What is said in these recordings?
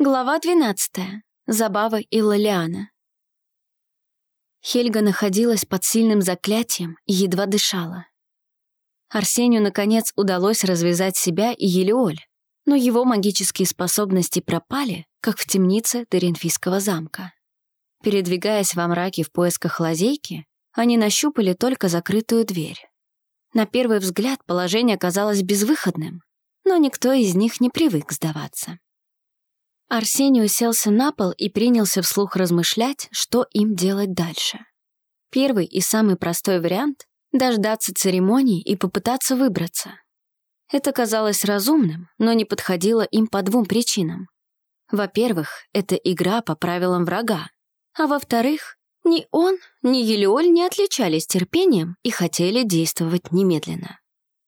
Глава 12. Забава Иллалиана. Хельга находилась под сильным заклятием и едва дышала. Арсению, наконец, удалось развязать себя и Елеоль, но его магические способности пропали, как в темнице Теренфийского замка. Передвигаясь во мраке в поисках лазейки, они нащупали только закрытую дверь. На первый взгляд положение казалось безвыходным, но никто из них не привык сдаваться. Арсений уселся на пол и принялся вслух размышлять, что им делать дальше. Первый и самый простой вариант — дождаться церемонии и попытаться выбраться. Это казалось разумным, но не подходило им по двум причинам. Во-первых, это игра по правилам врага, а во-вторых, ни он, ни Елеоль не отличались терпением и хотели действовать немедленно.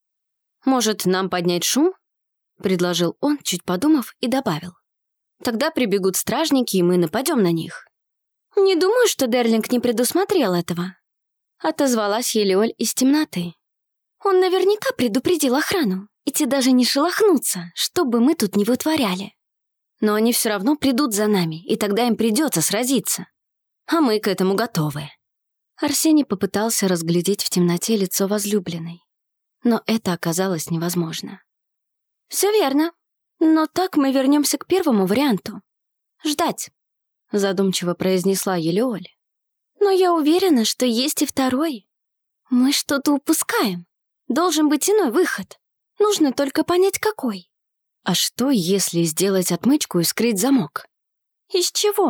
«Может, нам поднять шум?» — предложил он, чуть подумав, и добавил. «Тогда прибегут стражники, и мы нападем на них». «Не думаю, что Дерлинг не предусмотрел этого», — отозвалась Елеоль из темноты. «Он наверняка предупредил охрану, и те даже не шелохнутся, что бы мы тут ни вытворяли. Но они все равно придут за нами, и тогда им придется сразиться. А мы к этому готовы». Арсений попытался разглядеть в темноте лицо возлюбленной, но это оказалось невозможно. «Все верно. Но так мы вернемся к первому варианту. Ждать», — задумчиво произнесла Елеоль. «Но я уверена, что есть и второй. Мы что-то упускаем. Должен быть иной выход. Нужно только понять, какой». «А что, если сделать отмычку и скрыть замок?» «Из чего?»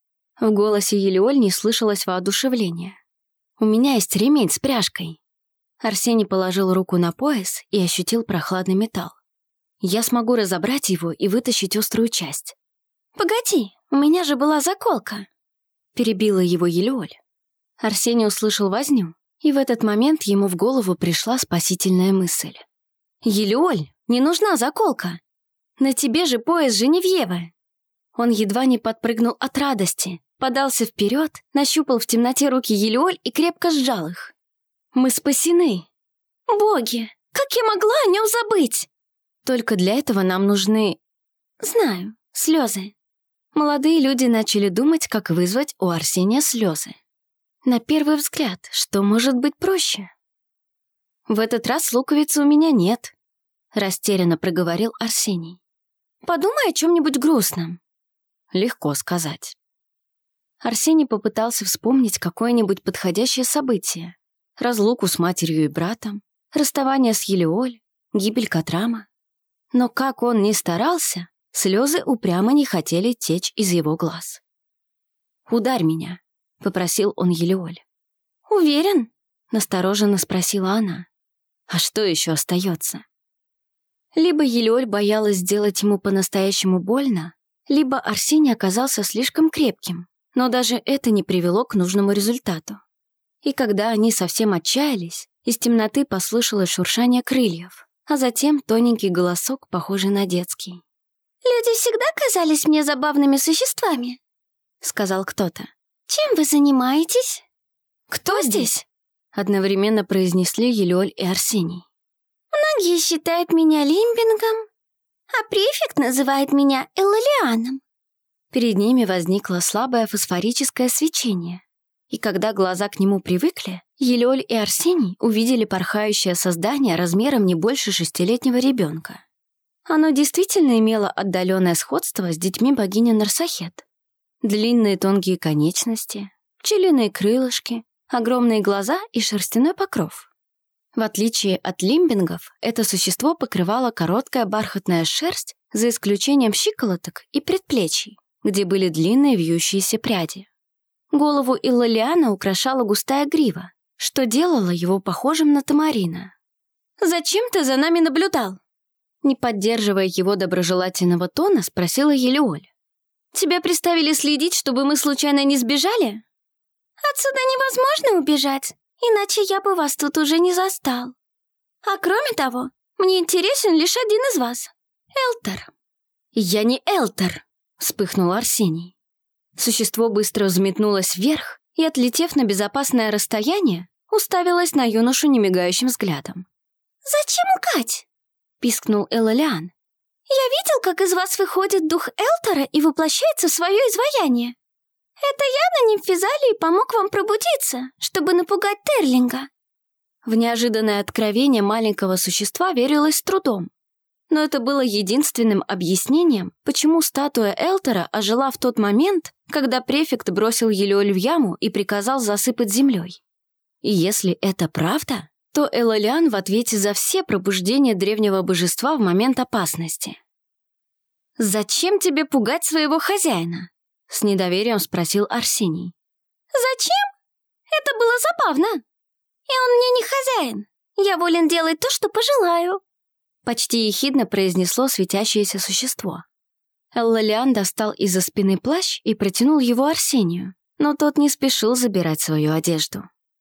В голосе Елеоль не слышалось воодушевления. «У меня есть ремень с пряжкой». Арсений положил руку на пояс и ощутил прохладный металл. «Я смогу разобрать его и вытащить острую часть». «Погоди, у меня же была заколка», — перебила его Елеоль. Арсений услышал возню, и в этот момент ему в голову пришла спасительная мысль. «Елеоль, не нужна заколка! На тебе же пояс Женевьевы!» Он едва не подпрыгнул от радости, подался вперед, нащупал в темноте руки Елеоль и крепко сжал их. «Мы спасены!» «Боги, как я могла о нем забыть?» «Только для этого нам нужны...» «Знаю, слезы». Молодые люди начали думать, как вызвать у Арсения слезы. На первый взгляд, что может быть проще? «В этот раз луковицы у меня нет», — растерянно проговорил Арсений. «Подумай о чем-нибудь грустном». «Легко сказать». Арсений попытался вспомнить какое-нибудь подходящее событие. Разлуку с матерью и братом, расставание с Елеоль, гибель Катрама. Но как он ни старался, слезы упрямо не хотели течь из его глаз. «Ударь меня», — попросил он Елеоль. «Уверен?» — настороженно спросила она. «А что еще остается?» Либо Елеоль боялась сделать ему по-настоящему больно, либо Арсений оказался слишком крепким, но даже это не привело к нужному результату. И когда они совсем отчаялись, из темноты послышалось шуршание крыльев, а затем тоненький голосок, похожий на детский. «Люди всегда казались мне забавными существами», — сказал кто-то. «Чем вы занимаетесь?» «Кто здесь?» — одновременно произнесли Елеоль и Арсений. «Многие считают меня лимбингом, а префект называет меня Иллалианом». Перед ними возникло слабое фосфорическое свечение, и когда глаза к нему привыкли, Елеоль и Арсений увидели порхающее создание размером не больше 6-летнего ребенка. Оно действительно имело отдаленное сходство с детьми богини Нарсахет. Длинные тонкие конечности, пчелиные крылышки, огромные глаза и шерстяной покров. В отличие от лимбингов, это существо покрывало короткая бархатная шерсть, за исключением щиколоток и предплечий, где были длинные вьющиеся пряди. Голову Иллалиана украшала густая грива, что делало его похожим на тамарина. «Зачем ты за нами наблюдал?» Не поддерживая его доброжелательного тона, спросила Елеоль. «Тебя приставили следить, чтобы мы случайно не сбежали?» «Отсюда невозможно убежать, иначе я бы вас тут уже не застал. А кроме того, мне интересен лишь один из вас — Элтер». «Я не Элтер!» — вспыхнул Арсений. Существо быстро взметнулось вверх и, отлетев на безопасное расстояние, уставилось на юношу немигающим взглядом. «Зачем лгать?» — пискнул Иллалиан. Я видел, как из вас выходит дух Элтера и воплощается в свое изваяние. Это я на нимфизалии помог вам пробудиться, чтобы напугать Терлинга». В неожиданное откровение маленького существа верилось с трудом. Но это было единственным объяснением, почему статуя Элтера ожила в тот момент, когда префект бросил Елеоль в яму и приказал засыпать землей. И если это правда, то Элолиан в ответе за все пробуждения древнего божества в момент опасности. «Зачем тебе пугать своего хозяина?» — с недоверием спросил Арсений. «Зачем? Это было забавно. И он мне не хозяин. Я волен делать то, что пожелаю», — почти ехидно произнесло светящееся существо. Элолиан достал из-за спины плащ и протянул его Арсению, но тот не спешил забирать свою одежду.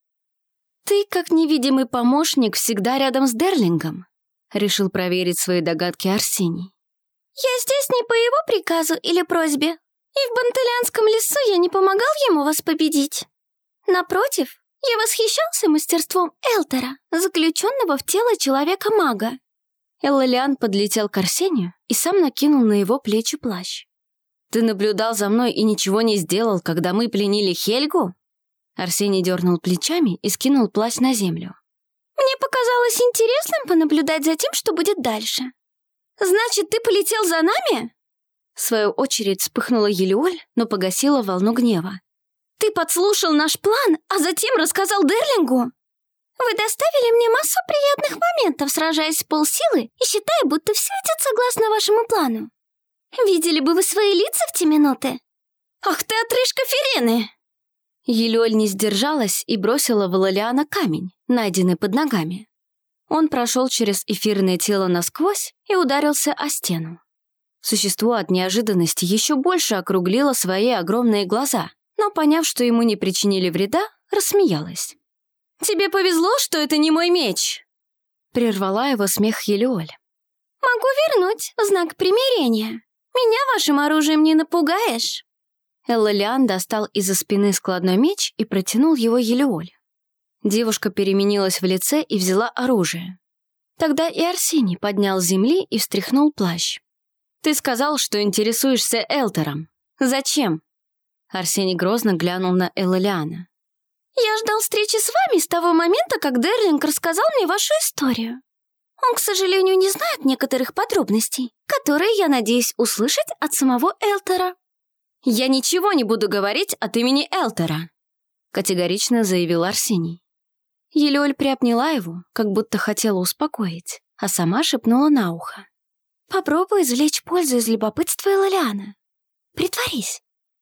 «Ты, как невидимый помощник, всегда рядом с Дерлингом», — решил проверить свои догадки Арсений. «Я здесь не по его приказу или просьбе, и в Бантелянском лесу я не помогал ему вас победить. Напротив, я восхищался мастерством Элтера, заключенного в тело человека-мага». Элолиан подлетел к Арсению и сам накинул на его плечи плащ. «Ты наблюдал за мной и ничего не сделал, когда мы пленили Хельгу?» Арсений дернул плечами и скинул плащ на землю. «Мне показалось интересным понаблюдать за тем, что будет дальше. Значит, ты полетел за нами?» В свою очередь вспыхнула Елеоль, но погасила волну гнева. «Ты подслушал наш план, а затем рассказал Дерлингу? Вы доставили мне массу приятных моментов, сражаясь с полсилы и считая, будто все идет согласно вашему плану. Видели бы вы свои лица в те минуты? Ах ты, отрыжка Фирены!» Елеоль не сдержалась и бросила в Элолиана камень, найденный под ногами. Он прошел через эфирное тело насквозь и ударился о стену. Существо от неожиданности еще больше округлило свои огромные глаза, но, поняв, что ему не причинили вреда, рассмеялась. «Тебе повезло, что это не мой меч!» Прервала его смех Елеоль. «Могу вернуть в знак примирения. Меня вашим оружием не напугаешь!» Элолиан достал из-за спины складной меч и протянул его Елеоль. Девушка переменилась в лице и взяла оружие. Тогда и Арсений поднял с земли и встряхнул плащ. «Ты сказал, что интересуешься Элтером. Зачем?» Арсений грозно глянул на Элолиана. «Я ждал встречи с вами с того момента, как Дерлинг рассказал мне вашу историю. Он, к сожалению, не знает некоторых подробностей, которые я надеюсь услышать от самого Элтера». «Я ничего не буду говорить от имени Элтера», — категорично заявил Арсений. Елеоль приобняла его, как будто хотела успокоить, а сама шепнула на ухо. «Попробуй извлечь пользу из любопытства Элолиана. Притворись».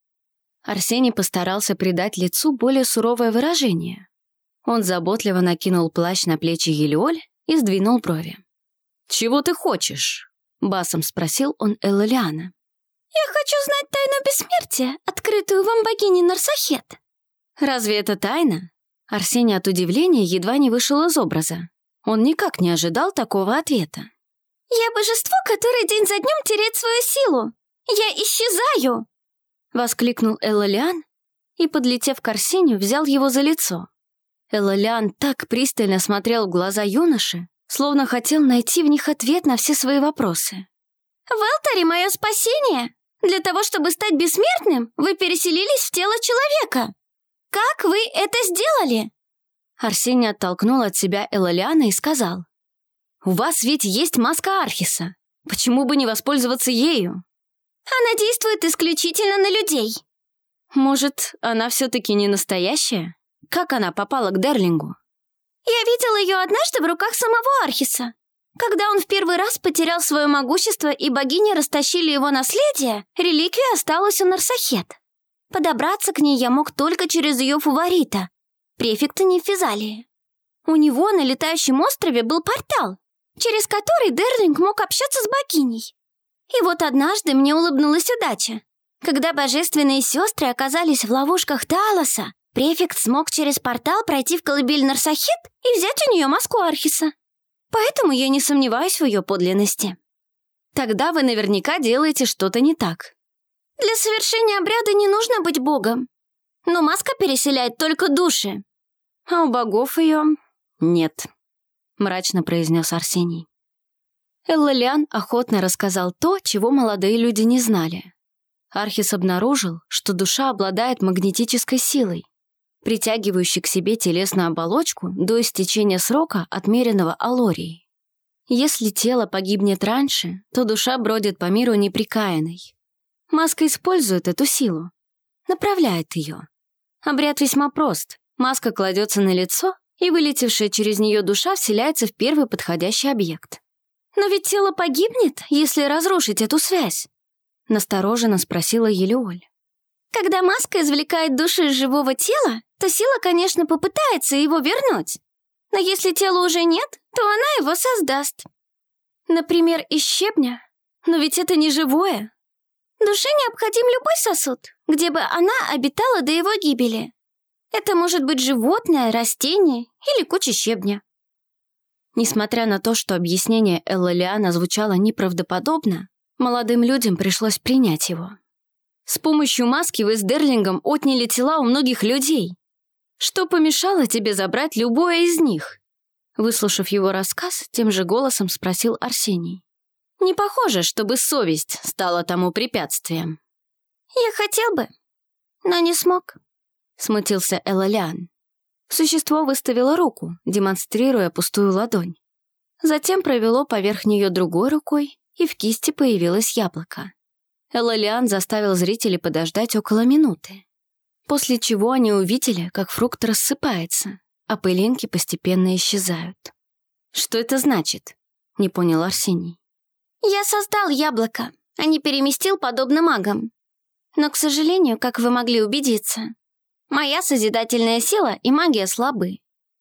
Арсений постарался придать лицу более суровое выражение. Он заботливо накинул плащ на плечи Елеоль и сдвинул брови. «Чего ты хочешь?» — басом спросил он Элолиана. «Я хочу знать тайну бессмертия, открытую вам богиней Нарсахет». «Разве это тайна?» Арсений от удивления едва не вышел из образа. Он никак не ожидал такого ответа. «Я божество, которое день за днем теряет свою силу. Я исчезаю!» — воскликнул Элолиан и, подлетев к Арсению, взял его за лицо. Элолиан так пристально смотрел в глаза юноши, словно хотел найти в них ответ на все свои вопросы. «В Элтере мое спасение! Для того, чтобы стать бессмертным, вы переселились в тело человека! Как вы это сделали?» Арсений оттолкнул от себя Элолиана и сказал: «У вас ведь есть маска Архиса. Почему бы не воспользоваться ею?» «Она действует исключительно на людей». «Может, она все-таки не настоящая? Как она попала к Дерлингу?» «Я видела ее однажды в руках самого Архиса. Когда он в первый раз потерял свое могущество и богини растащили его наследие, реликвия осталась у Нарсахет. Подобраться к ней я мог только через ее фаворита, префекта Нимфизалии. У него на летающем острове был портал, через который Дерлинг мог общаться с богиней. И вот однажды мне улыбнулась удача. Когда божественные сестры оказались в ловушках Таалоса, префект смог через портал пройти в колыбель Нарсахет и взять у нее маску Архиса. Поэтому я не сомневаюсь в ее подлинности». «Тогда вы наверняка делаете что-то не так». «Для совершения обряда не нужно быть богом. Но маска переселяет только души». «А у богов ее нет», — мрачно произнес Арсений. Эллалиан охотно рассказал то, чего молодые люди не знали. Архис обнаружил, что душа обладает магнетической силой, притягивающей к себе телесную оболочку до истечения срока, отмеренного Алорией. Если тело погибнет раньше, то душа бродит по миру непрекаянной. Маска использует эту силу, направляет ее. Обряд весьма прост. Маска кладется на лицо, и вылетевшая через нее душа вселяется в первый подходящий объект. «Но ведь тело погибнет, если разрушить эту связь?» — настороженно спросила Елеоль. Когда маска извлекает душу из живого тела, то сила, конечно, попытается его вернуть. Но если тела уже нет, то она его создаст. Например, из щебня? Но ведь это не живое. Душе необходим любой сосуд, где бы она обитала до его гибели. Это может быть животное, растение или куча щебня. Несмотря на то, что объяснение Эллалиана звучало неправдоподобно, молодым людям пришлось принять его. С помощью маски вы с Дерлингом отняли тела у многих людей. Что помешало тебе забрать любое из них? Выслушав его рассказ, тем же голосом спросил Арсений. Не похоже, чтобы совесть стала тому препятствием. Я хотел бы, но не смог. Смутился Эллалиан. Существо выставило руку, демонстрируя пустую ладонь. Затем провело поверх нее другой рукой, и в кисти появилось яблоко. Эллалиан заставил зрителей подождать около минуты, после чего они увидели, как фрукт рассыпается, а пылинки постепенно исчезают. «Что это значит?» — не понял Арсений. «Я создал яблоко, а не переместил подобно магам. Но, к сожалению, как вы могли убедиться, моя созидательная сила и магия слабы.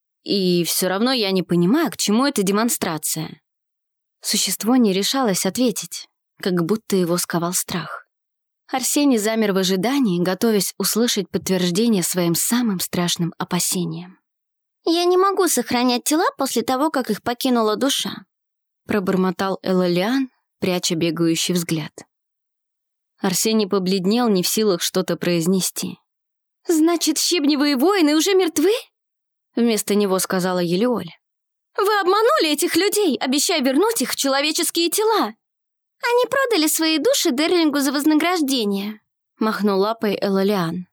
И все равно я не понимаю, к чему эта демонстрация». Существо не решалось ответить, как будто его сковал страх. Арсений замер в ожидании, готовясь услышать подтверждение своим самым страшным опасениям. «Я не могу сохранять тела после того, как их покинула душа», пробормотал Эллалиан, пряча бегающий взгляд. Арсений побледнел, не в силах что-то произнести. «Значит, щебневые воины уже мертвы?» Вместо него сказала Елеоль. «Вы обманули этих людей, обещая вернуть их в человеческие тела!» «Они продали свои души Дерлингу за вознаграждение», махнул лапой Эллалиан.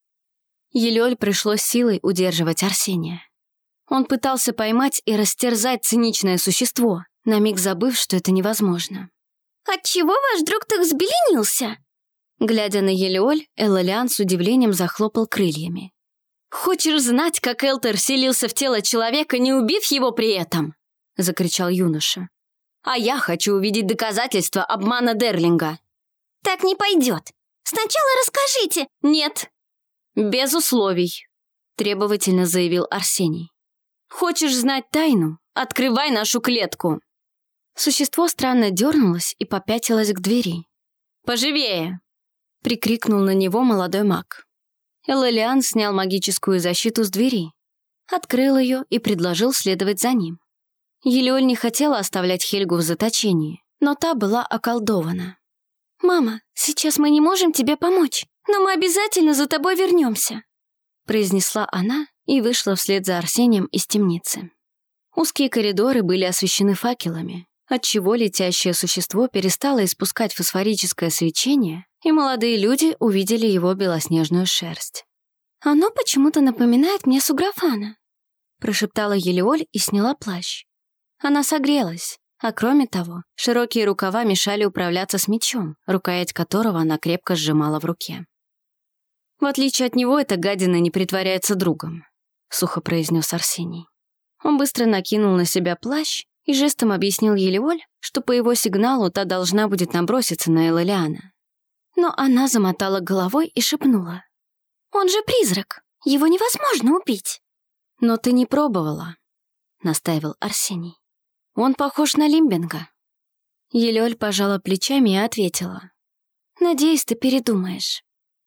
Елеоль пришлось силой удерживать Арсения. Он пытался поймать и растерзать циничное существо, на миг забыв, что это невозможно. «Отчего ваш друг так взбеленился?» Глядя на Елеоль, Эллалиан с удивлением захлопал крыльями. «Хочешь знать, как Элтер вселился в тело человека, не убив его при этом?» — закричал юноша. «А я хочу увидеть доказательства обмана Дерлинга». «Так не пойдет. Сначала расскажите». «Нет, без условий», — требовательно заявил Арсений. «Хочешь знать тайну? Открывай нашу клетку». Существо странно дернулось и попятилось к двери. «Поживее!» — прикрикнул на него молодой маг. Эллалиан снял магическую защиту с двери, открыл ее и предложил следовать за ним. Елеоль не хотела оставлять Хельгу в заточении, но та была околдована. «Мама, сейчас мы не можем тебе помочь, но мы обязательно за тобой вернемся», произнесла она и вышла вслед за Арсением из темницы. Узкие коридоры были освещены факелами, отчего летящее существо перестало испускать фосфорическое свечение, и молодые люди увидели его белоснежную шерсть. «Оно почему-то напоминает мне Суграфана», прошептала Елеоль и сняла плащ. Она согрелась, а кроме того, широкие рукава мешали управляться с мечом, рукоять которого она крепко сжимала в руке. «В отличие от него, эта гадина не притворяется другом», — сухо произнес Арсений. Он быстро накинул на себя плащ и жестом объяснил Елеоль, что по его сигналу та должна будет наброситься на Эллалиана. Но она замотала головой и шепнула. «Он же призрак, его невозможно убить». «Но ты не пробовала», — настаивал Арсений. «Он похож на Лимбинга». Елеоль пожала плечами и ответила. «Надеюсь, ты передумаешь».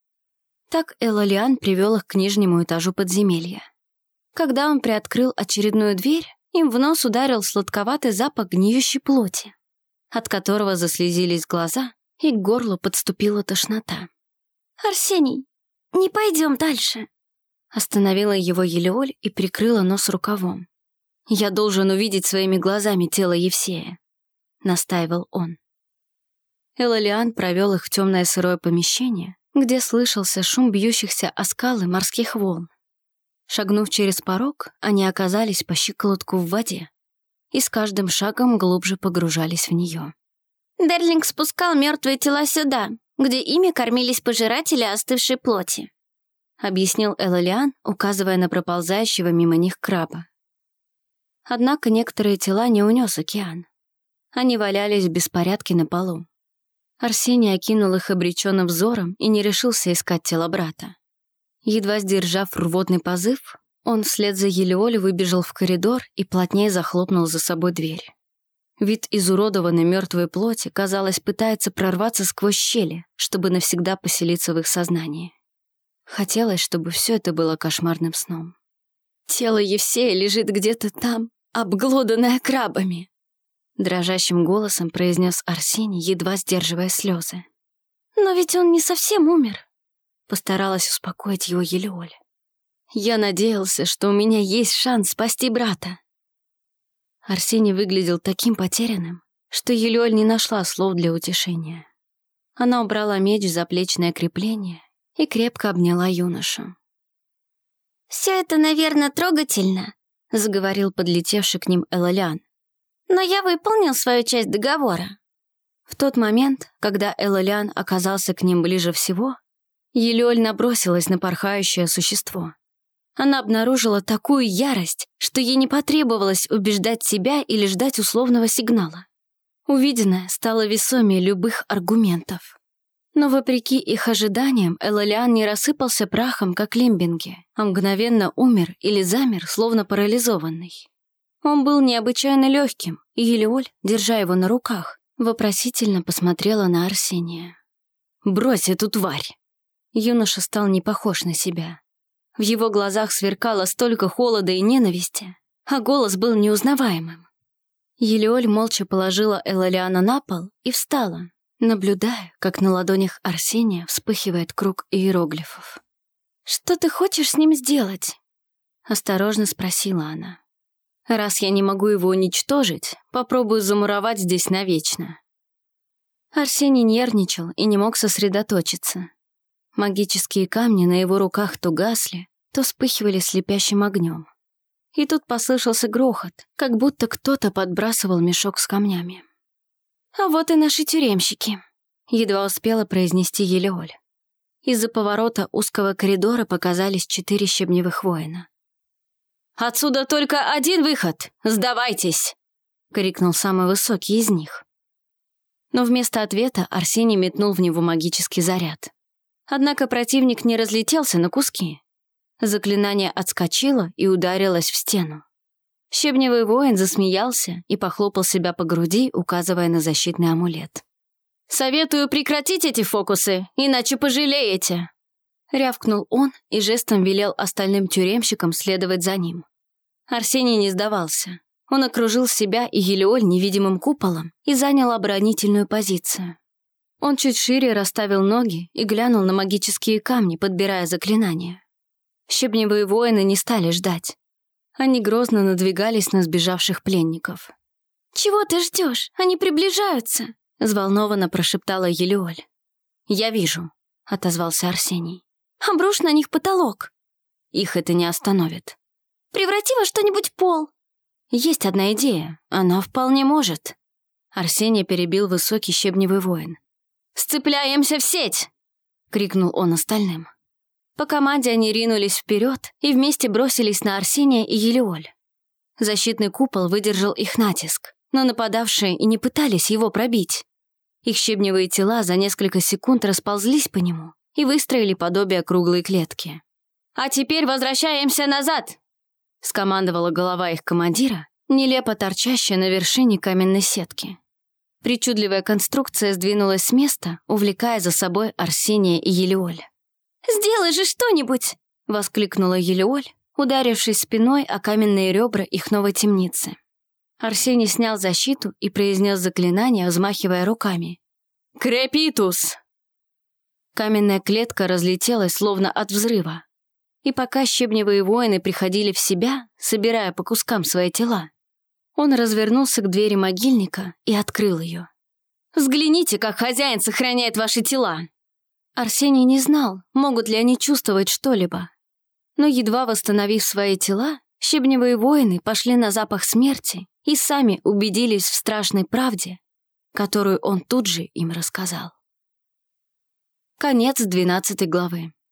Так Эллалиан привел их к нижнему этажу подземелья. Когда он приоткрыл очередную дверь, им в нос ударил сладковатый запах гниющей плоти, от которого заслезились глаза, и к горлу подступила тошнота. «Арсений, не пойдем дальше», — остановила его Елеоль и прикрыла нос рукавом. «Я должен увидеть своими глазами тело Евсея». настаивал он. Элолиан провел их в темное сырое помещение, где слышался шум бьющихся о скалы морских волн. Шагнув через порог, они оказались по щиколотку в воде и с каждым шагом глубже погружались в нее. Дерлинг спускал мертвые тела сюда, где ими кормились пожиратели остывшей плоти, объяснил Элолиан, указывая на проползающего мимо них краба. Однако некоторые тела не унес океан. Они валялись в беспорядке на полу. Арсений окинул их обреченным взором и не решился искать тело брата. Едва сдержав рвотный позыв, он вслед за Елеоль выбежал в коридор и плотнее захлопнул за собой дверь. Вид изуродованной мертвой плоти, казалось, пытается прорваться сквозь щели, чтобы навсегда поселиться в их сознании. Хотелось, чтобы все это было кошмарным сном. «Тело Евсея лежит где-то там, обглоданное крабами», дрожащим голосом произнес Арсений, едва сдерживая слезы. «Но ведь он не совсем умер», постаралась успокоить его Елеоль. «Я надеялся, что у меня есть шанс спасти брата». Арсений выглядел таким потерянным, что Елеоль не нашла слов для утешения. Она убрала меч в заплечное крепление и крепко обняла юношу. «Все это, наверное, трогательно», — заговорил подлетевший к ним Элолиан. «Но я выполнил свою часть договора». В тот момент, когда Элолиан оказался к ним ближе всего, Елеоль набросилась на порхающее существо. Она обнаружила такую ярость, что ей не потребовалось убеждать себя или ждать условного сигнала. Увиденное стало весомее любых аргументов. Но вопреки их ожиданиям, Элолиан не рассыпался прахом, как лимбинги, а мгновенно умер или замер, словно парализованный. Он был необычайно легким, и Елеоль, держа его на руках, вопросительно посмотрела на Арсения. «Брось эту тварь!» Юноша стал не похож на себя. В его глазах сверкало столько холода и ненависти, а голос был неузнаваемым. Елеоль молча положила Элолиана на пол и встала, наблюдая, как на ладонях Арсения вспыхивает круг иероглифов. «Что ты хочешь с ним сделать?» — осторожно спросила она. «Раз я не могу его уничтожить, попробую замуровать здесь навечно». Арсений нервничал и не мог сосредоточиться. Магические камни на его руках то гасли, то вспыхивали слепящим огнем. И тут послышался грохот, как будто кто-то подбрасывал мешок с камнями. «А вот и наши тюремщики», — едва успела произнести Елеоль. Из-за поворота узкого коридора показались 4 щебневых воина. «Отсюда только один выход! Сдавайтесь!» — крикнул самый высокий из них. Но вместо ответа Арсений метнул в него магический заряд. Однако противник не разлетелся на куски. Заклинание отскочило и ударилось в стену. Щебневый воин засмеялся и похлопал себя по груди, указывая на защитный амулет. «Советую прекратить эти фокусы, иначе пожалеете!» Рявкнул он и жестом велел остальным тюремщикам следовать за ним. Арсений не сдавался. Он окружил себя и Елеоль невидимым куполом и занял оборонительную позицию. Он чуть шире расставил ноги и глянул на магические камни, подбирая заклинания. Щебневые воины не стали ждать. Они грозно надвигались на сбежавших пленников. «Чего ты ждешь? Они приближаются!» — взволнованно прошептала Елеоль. «Я вижу», — отозвался Арсений. «Обрушь на них потолок!» «Их это не остановит». «Преврати во что-нибудь пол!» «Есть одна идея, она вполне может». Арсений перебил высокий щебневый воин. «Сцепляемся в сеть!» — крикнул он остальным. По команде они ринулись вперед и вместе бросились на Арсения и Елеоль. Защитный купол выдержал их натиск, но нападавшие и не пытались его пробить. Их щебневые тела за несколько секунд расползлись по нему и выстроили подобие круглой клетки. «А теперь возвращаемся назад!» — скомандовала голова их командира, нелепо торчащая на вершине каменной сетки. Причудливая конструкция сдвинулась с места, увлекая за собой Арсения и Елеоль. «Сделай же что-нибудь!» — воскликнула Елеоль, ударившись спиной о каменные ребра их новой темницы. Арсений снял защиту и произнес заклинание, взмахивая руками. «Крепитус!» Каменная клетка разлетелась, словно от взрыва. И пока щебневые воины приходили в себя, собирая по кускам свои тела, Он развернулся к двери могильника и открыл ее. «Взгляните, как хозяин сохраняет ваши тела!» Арсений не знал, могут ли они чувствовать что-либо. Но едва восстановив свои тела, щебневые воины пошли на запах смерти и сами убедились в страшной правде, которую он тут же им рассказал. Конец 12 главы.